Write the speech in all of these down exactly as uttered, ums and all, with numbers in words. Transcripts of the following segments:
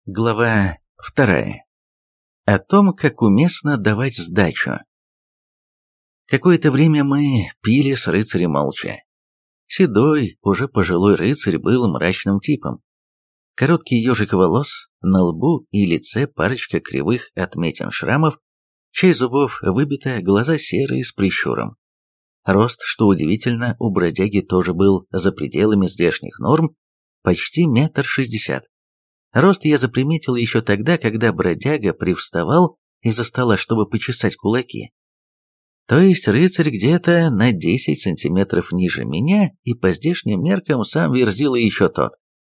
Глава вторая. О том, как уместно давать сдачу. Какое-то время мы пили с рыцарем молча. Седой, уже пожилой рыцарь был мрачным типом. Короткий ежик волос, на лбу и лице парочка кривых отметин шрамов, часть зубов выбита, глаза серые с прищуром. Рост, что удивительно, у бродяги тоже был за пределами здешних норм, почти метр шестьдесят. Рост я заприметил еще тогда, когда бродяга привставал из-за стола, чтобы почесать кулаки. То есть рыцарь где-то на десять сантиметров ниже меня, и по здешним меркам сам Верзила еще тот.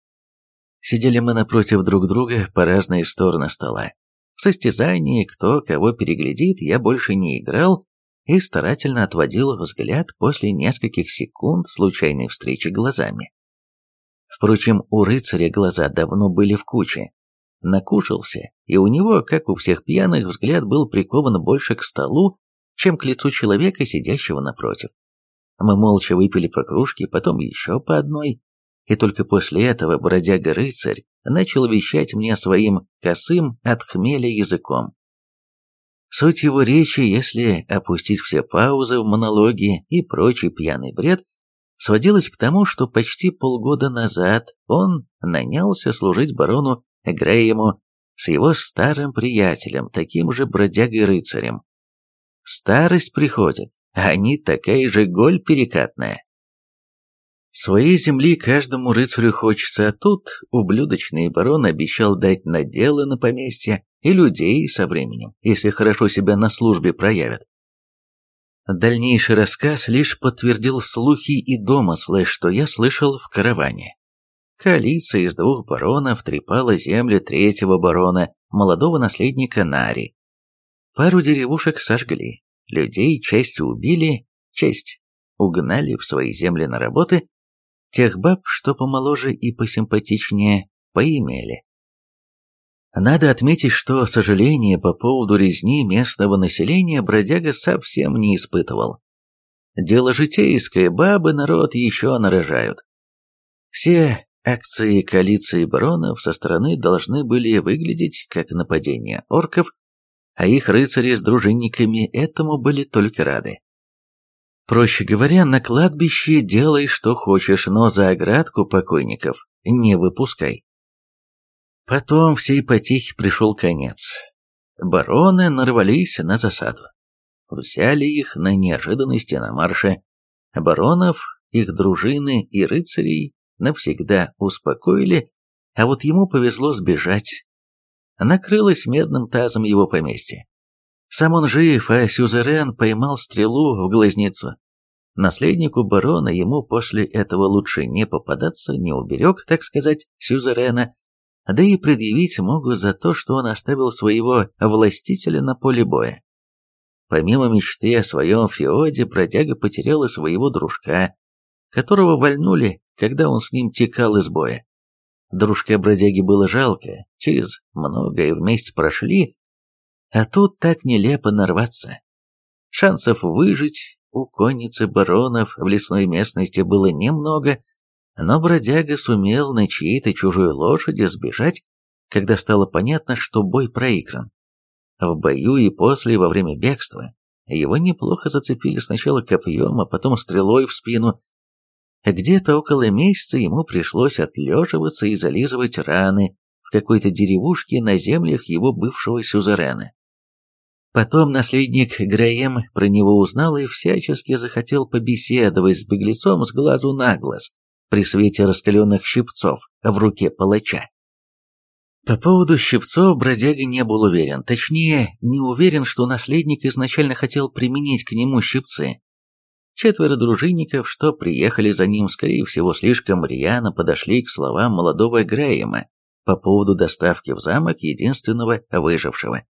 Сидели мы напротив друг друга по разные стороны стола. В состязании, кто кого переглядит, я больше не играл и старательно отводил взгляд после нескольких секунд случайной встречи глазами. Впрочем, у рыцаря глаза давно были в куче. Накушался, и у него, как у всех пьяных, взгляд был прикован больше к столу, чем к лицу человека, сидящего напротив. Мы молча выпили по кружке, потом еще по одной, и только после этого бродяга-рыцарь начал вещать мне своим косым от хмеля языком. Суть его речи, если опустить все паузы в монологе и прочий пьяный бред, сводилось к тому, что почти полгода назад он нанялся служить барону Грэему с его старым приятелем, таким же бродягой-рыцарем. Старость приходит, а они такая же голь перекатная. Своей земли каждому рыцарю хочется, а тут ублюдочный барон обещал дать наделы на поместье и людей со временем, если хорошо себя на службе проявят. Дальнейший рассказ лишь подтвердил слухи и домыслы, что я слышал в караване. Коалиция из двух баронов трепала земли третьего барона, молодого наследника Нари. Пару деревушек сожгли, людей часть убили, часть угнали в свои земли на работы, тех баб, что помоложе и посимпатичнее, поимели. Надо отметить, что сожаления по поводу резни местного населения бродяга совсем не испытывал. Дело житейское, бабы народ еще нарожают. Все акции коалиции баронов со стороны должны были выглядеть как нападение орков, а их рыцари с дружинниками этому были только рады. Проще говоря, на кладбище делай что хочешь, но за оградку покойников не выпускай. Потом всей потехе пришел конец. Бароны нарвались на засаду. Взяли их на неожиданности на марше. Баронов, их дружины и рыцарей навсегда успокоили, а вот ему повезло сбежать. Накрылось медным тазом его поместье. Сам он жив, а сюзерен поймал стрелу в глазницу. Наследнику барона ему после этого лучше не попадаться, не уберег, так сказать, сюзерена, да и предъявить могут за то, что он оставил своего властителя на поле боя. Помимо мечты о своем феоде, бродяга потерял и своего дружка, которого вальнули, когда он с ним текал из боя. Дружка бродяги было жалко, через многое вместе прошли, а тут так нелепо нарваться. Шансов выжить у конницы баронов в лесной местности было немного, но бродяга сумел на чьей-то чужой лошади сбежать, когда стало понятно, что бой проигран. В бою и после, во время бегства, его неплохо зацепили сначала копьем, а потом стрелой в спину. Где-то около месяца ему пришлось отлеживаться и зализывать раны в какой-то деревушке на землях его бывшего сюзерена. Потом наследник Грэем про него узнал и всячески захотел побеседовать с беглецом с глазу на глаз при свете раскаленных щипцов в руке палача. По поводу щипцов бродяга не был уверен, точнее, не уверен, что наследник изначально хотел применить к нему щипцы. Четверо дружинников, что приехали за ним, скорее всего, слишком рьяно подошли к словам молодого Грэема по поводу доставки в замок единственного выжившего.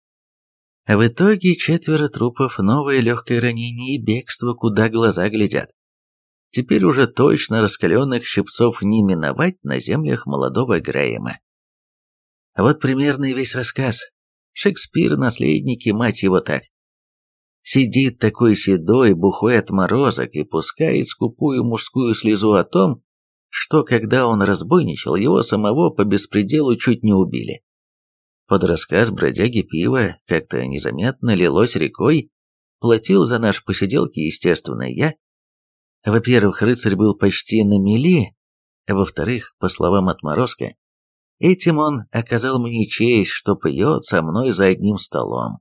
В итоге четверо трупов, новое легкое ранение и бегство, куда глаза глядят. Теперь уже точно раскаленных щипцов не миновать на землях молодого Грэема. Вот примерно и весь рассказ. Шекспир, наследники, мать его так. Сидит такой седой, бухой отморозок и пускает скупую мужскую слезу о том, что когда он разбойничал, его самого по беспределу чуть не убили. Под рассказ бродяги пиво как-то незаметно лилось рекой, платил за наши посиделки, естественно, я. Во-первых, рыцарь был почти на мели, во-вторых, по словам отморозка, этим он оказал мне честь, что пьет со мной за одним столом.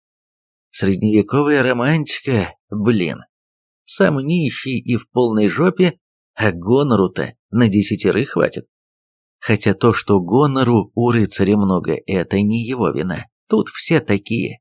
Средневековая романтика, блин. Сам нищий и в полной жопе, а гонору-то на десятерых хватит. Хотя то, что гонору у рыцаря много, это не его вина. Тут все такие.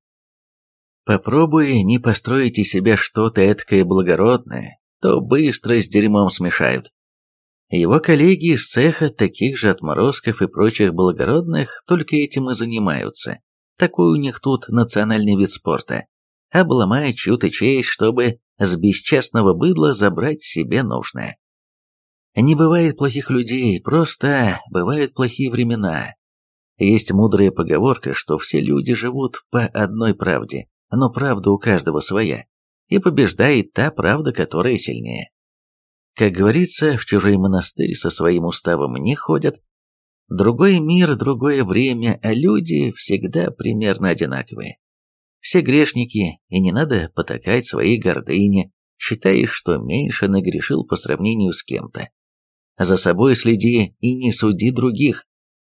Попробуй не построить из себя что-то эткое благородное, то быстро с дерьмом смешают. Его коллеги из цеха таких же отморозков и прочих благородных только этим и занимаются. Такой у них тут национальный вид спорта. Обломать чью-то честь, чтобы с бесчестного быдла забрать себе нужное. Не бывает плохих людей, просто бывают плохие времена. Есть мудрая поговорка, что все люди живут по одной правде, но правда у каждого своя, и побеждает та правда, которая сильнее. Как говорится, в чужой монастырь со своим уставом не ходят. Другой мир, другое время, а люди всегда примерно одинаковые. Все грешники, и не надо потакать своей гордыне, считаешь, что меньше нагрешил по сравнению с кем-то. За собой следи и не суди других.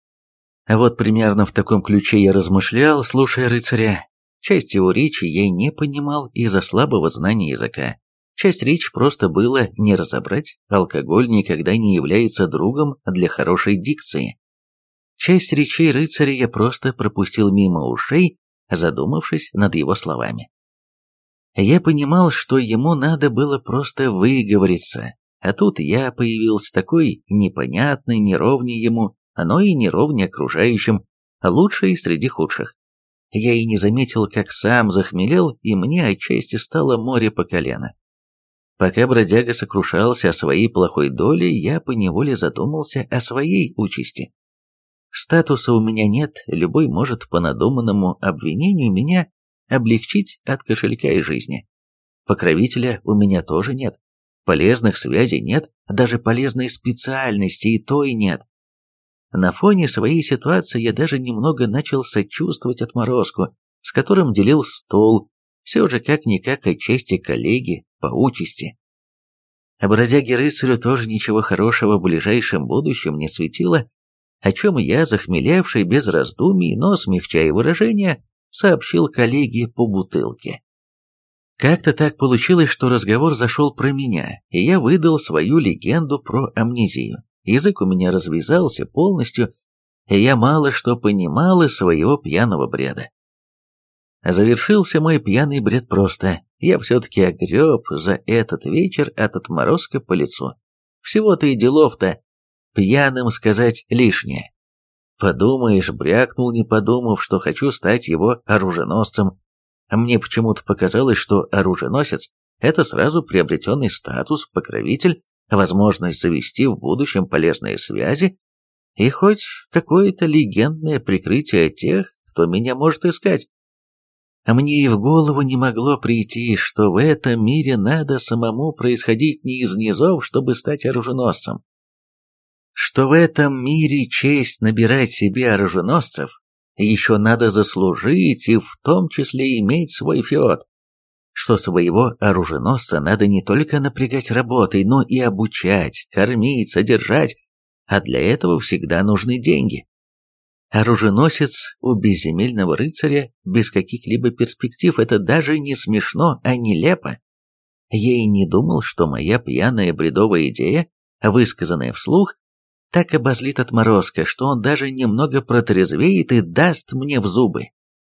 А вот примерно в таком ключе я размышлял, слушая рыцаря. Часть его речи я не понимал из-за слабого знания языка. Часть речи просто было не разобрать, алкоголь никогда не является другом для хорошей дикции. Часть речей рыцаря я просто пропустил мимо ушей, задумавшись над его словами. Я понимал, что ему надо было просто выговориться, а тут я появился такой непонятный, неровней ему, но и неровней окружающим, лучший среди худших. Я и не заметил, как сам захмелел, и мне отчасти стало море по колено. Пока бродяга сокрушался о своей плохой доле, я поневоле задумался о своей участи. Статуса у меня нет, любой может по надуманному обвинению меня облегчить от кошелька и жизни. Покровителя у меня тоже нет, полезных связей нет, даже полезной специальности и той нет. На фоне своей ситуации я даже немного начал сочувствовать отморозку, с которым делил стол, все же как-никак отчасти коллеги по участи. А бродяге-рыцарю тоже ничего хорошего в ближайшем будущем не светило, о чем я, захмелевший без раздумий, но смягчая выражение, сообщил коллеге по бутылке. Как-то так получилось, что разговор зашел про меня, и я выдал свою легенду про амнезию. Язык у меня развязался полностью, и я мало что понимал из своего пьяного бреда. Завершился мой пьяный бред просто. Я все-таки огреб за этот вечер от отморозка по лицу. Всего-то и делов-то. Пьяным сказать лишнее. Подумаешь, брякнул, не подумав, что хочу стать его оруженосцем. Мне почему-то показалось, что оруженосец – это сразу приобретенный статус, покровитель, возможность завести в будущем полезные связи и хоть какое-то легендное прикрытие тех, кто меня может искать. А мне и в голову не могло прийти, что в этом мире надо самому происходить не из низов, чтобы стать оруженосцем. Что в этом мире честь набирать себе оруженосцев еще надо заслужить и в том числе иметь свой феод. Что своего оруженосца надо не только напрягать работой, но и обучать, кормить, содержать, а для этого всегда нужны деньги. Оруженосец у безземельного рыцаря без каких-либо перспектив – это даже не смешно, а нелепо. Я и не думал, что моя пьяная бредовая идея, высказанная вслух, так обозлит отморозка, что он даже немного протрезвеет и даст мне в зубы.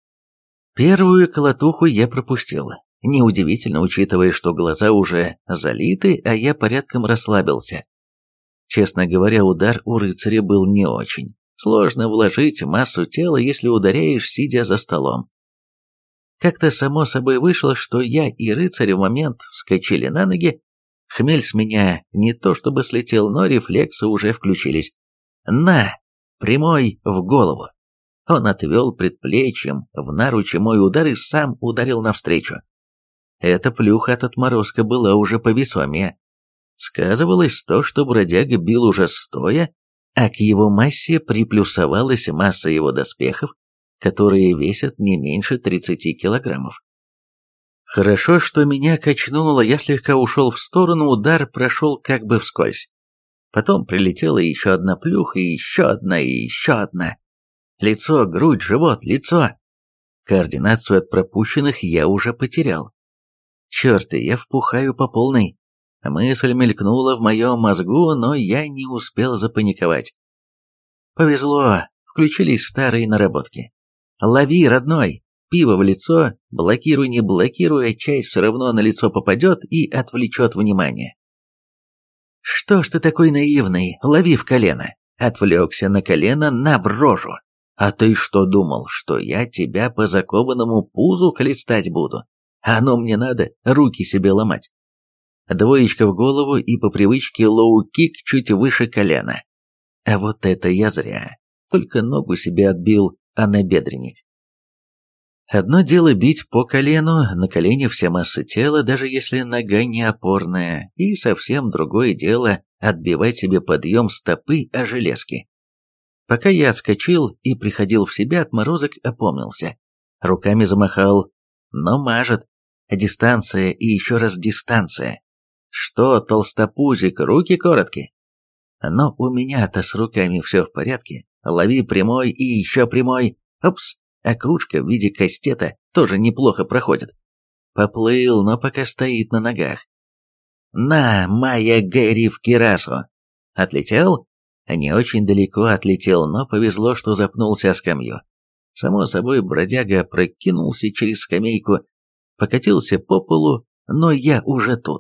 Первую колотуху я пропустил. Неудивительно, учитывая, что глаза уже залиты, а я порядком расслабился. Честно говоря, удар у рыцаря был не очень. Сложно вложить массу тела, если ударяешь, сидя за столом. Как-то само собой вышло, что я и рыцарь в момент вскочили на ноги. Хмель с меня не то чтобы слетел, но рефлексы уже включились. На! Прямой в голову. Он отвел предплечьем в наруче мой удар и сам ударил навстречу. Эта плюха от отморозка была уже повесомее. Сказывалось то, что бродяга бил уже стоя, а к его массе приплюсовалась масса его доспехов, которые весят не меньше тридцати килограммов. Хорошо, что меня качнуло, я слегка ушел в сторону, удар прошел как бы вскользь. Потом прилетела еще одна плюха, и еще одна, и еще одна. Лицо, грудь, живот, лицо. Координацию от пропущенных я уже потерял. Черт, я впухаю по полной. Мысль мелькнула в моем мозгу, но я не успел запаниковать. Повезло, включились старые наработки. Лови, родной! Пиво в лицо, блокируй, не блокируй, а часть все равно на лицо попадет и отвлечет внимание. Что ж ты такой наивный, лови в колено. Отвлекся на колено, на в рожу. А ты что думал, что я тебя по закованному пузу хлестать буду? Оно мне надо, руки себе ломать. Двоечка в голову и по привычке лоу-кик чуть выше колена. А вот это я зря. Только ногу себе отбил, а набедренник. Одно дело бить по колену, на колене вся масса тела, даже если нога не опорная, и совсем другое дело отбивать себе подъем стопы о железки. Пока я отскочил и приходил в себя, отморозок опомнился. Руками замахал, но мажет. Дистанция и еще раз дистанция. Что, толстопузик, руки короткие? Но у меня-то с руками все в порядке. Лови прямой и еще прямой. Опс. А кружка в виде кастета тоже неплохо проходит. Поплыл, но пока стоит на ногах. На, Майя Гэри в кирасу. Отлетел? Не очень далеко отлетел, но повезло, что запнулся о скамью. Само собой, бродяга прокинулся через скамейку, покатился по полу, но я уже тут.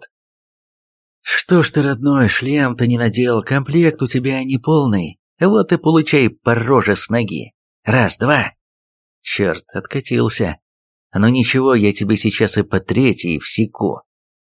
Что ж ты, родной, шлем-то не надел, комплект у тебя не полный. Вот и получай по роже с ноги. Раз, два. Черт, откатился. Но ничего, я тебе сейчас и по третьей всеку.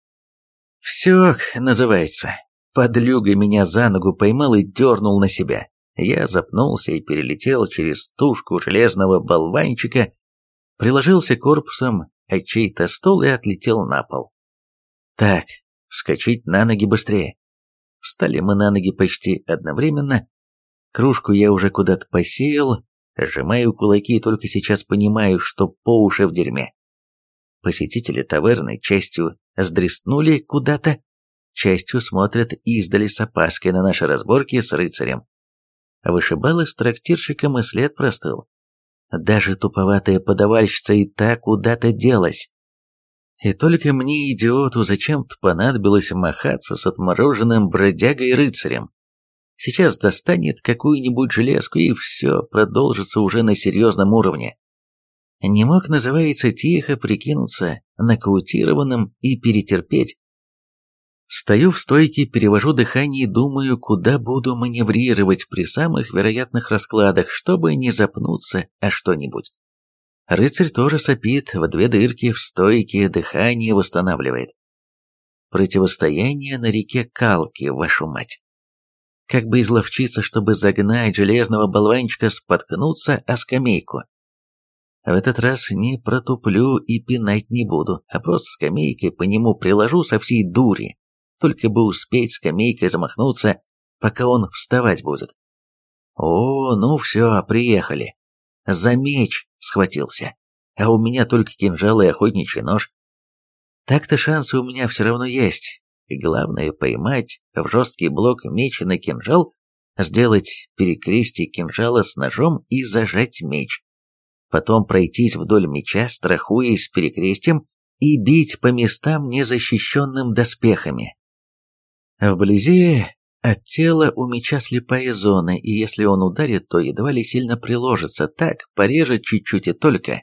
Все, называется. Подлюга меня за ногу поймал и дернул на себя. Я запнулся и перелетел через тушку железного болванчика, приложился корпусом о чей-то стол и отлетел на пол. Так, вскочить на ноги быстрее. Встали мы на ноги почти одновременно. Кружку я уже куда-то посеял, сжимаю кулаки и только сейчас понимаю, что по уши в дерьме. Посетители таверны частью сдрестнули куда-то, частью смотрят издали с опаской на наши разборки с рыцарем. Вышибалы с трактирщиком и след простыл. Даже туповатая подавальщица и та куда-то делась. И только мне, идиоту, зачем-то понадобилось махаться с отмороженным бродягой-рыцарем. Сейчас достанет какую-нибудь железку, и все продолжится уже на серьезном уровне. Не мог, называется, тихо прикинуться нокаутированным и перетерпеть. Стою в стойке, перевожу дыхание и думаю, куда буду маневрировать при самых вероятных раскладах, чтобы не запнуться о что-нибудь. Рыцарь тоже сопит, в две дырки в стойке дыхание восстанавливает. Противостояние на реке Калки, вашу мать. Как бы изловчиться, чтобы загнать железного болванчика споткнуться о скамейку. В этот раз не протуплю и пинать не буду, а просто скамейкой по нему приложу со всей дури. Только бы успеть скамейкой замахнуться, пока он вставать будет. О, ну все, приехали. За меч схватился, а у меня только кинжал и охотничий нож. Так-то шансы у меня все равно есть. И главное поймать в жесткий блок меч на кинжал, сделать перекрестие кинжала с ножом и зажать меч. Потом пройтись вдоль меча, страхуясь перекрестием, и бить по местам, незащищенным доспехами. Вблизи от тела у меча слепая зона, и если он ударит, то едва ли сильно приложится, так, порежет чуть-чуть и только.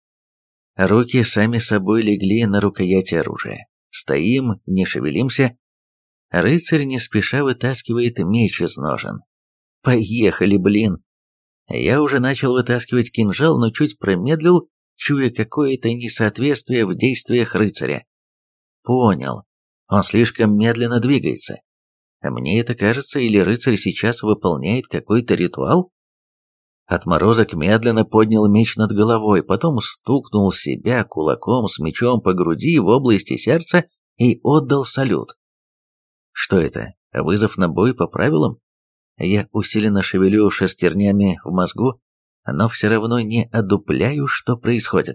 Руки сами собой легли на рукояти оружия. Стоим, не шевелимся. Рыцарь не спеша вытаскивает меч из ножен. Поехали, блин! Я уже начал вытаскивать кинжал, но чуть промедлил, чуя какое-то несоответствие в действиях рыцаря. Понял. Он слишком медленно двигается. Мне это кажется, или рыцарь сейчас выполняет какой-то ритуал? Отморозок медленно поднял меч над головой, потом стукнул себя кулаком с мечом по груди в области сердца и отдал салют. Что это? Вызов на бой по правилам? Я усиленно шевелю шестернями в мозгу, но все равно не одупляю, что происходит.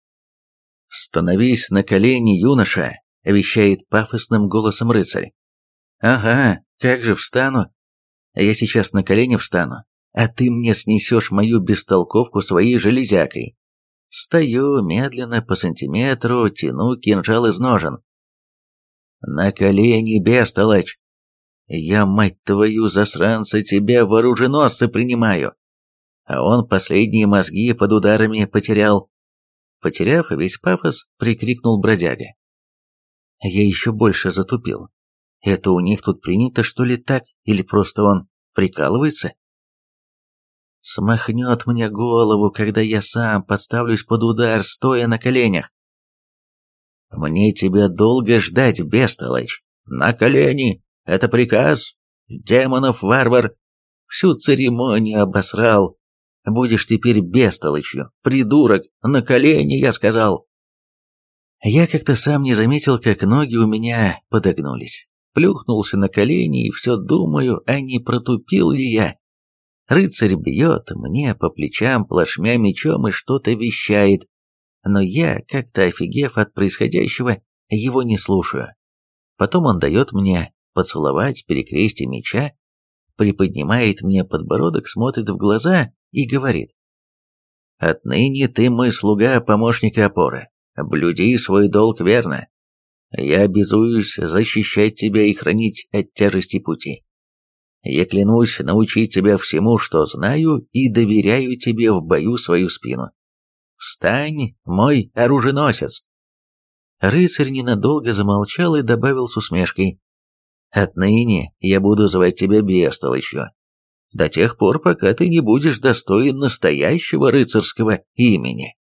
«Становись на колени, юноша!» — вещает пафосным голосом рыцарь. «Ага, как же встану? Я сейчас на колени встану, а ты мне снесешь мою бестолковку своей железякой». Стою медленно по сантиметру, тяну кинжал из ножен. «На колени, бестолочь! Я, мать твою, засранца, тебя в оруженосцы принимаю!» А он последние мозги под ударами потерял. Потеряв весь пафос, прикрикнул бродяга. Я еще больше затупил. Это у них тут принято, что ли, так? Или просто он прикалывается? Смахнет мне голову, когда я сам подставлюсь под удар, стоя на коленях. Мне тебя долго ждать, бестолочь. На колени! Это приказ! Демонов варвар! Всю церемонию обосрал. Будешь теперь бестолочью, придурок, на колени, я сказал. Я как-то сам не заметил, как ноги у меня подогнулись. Плюхнулся на колени и все думаю, а не протупил ли я. Рыцарь бьет мне по плечам плашмя мечом и что-то вещает, но я, как-то офигев от происходящего, его не слушаю. Потом он дает мне поцеловать перекрестие меча, приподнимает мне подбородок, смотрит в глаза и говорит: «Отныне ты мой слуга, помощник и опора. Блюди свой долг верно. Я обязуюсь защищать тебя и хранить от тяжести пути. Я клянусь научить тебя всему, что знаю, и доверяю тебе в бою свою спину. Встань, мой оруженосец!» Рыцарь ненадолго замолчал и добавил с усмешкой: «Отныне я буду звать тебя бестолочью, до тех пор, пока ты не будешь достоин настоящего рыцарского имени».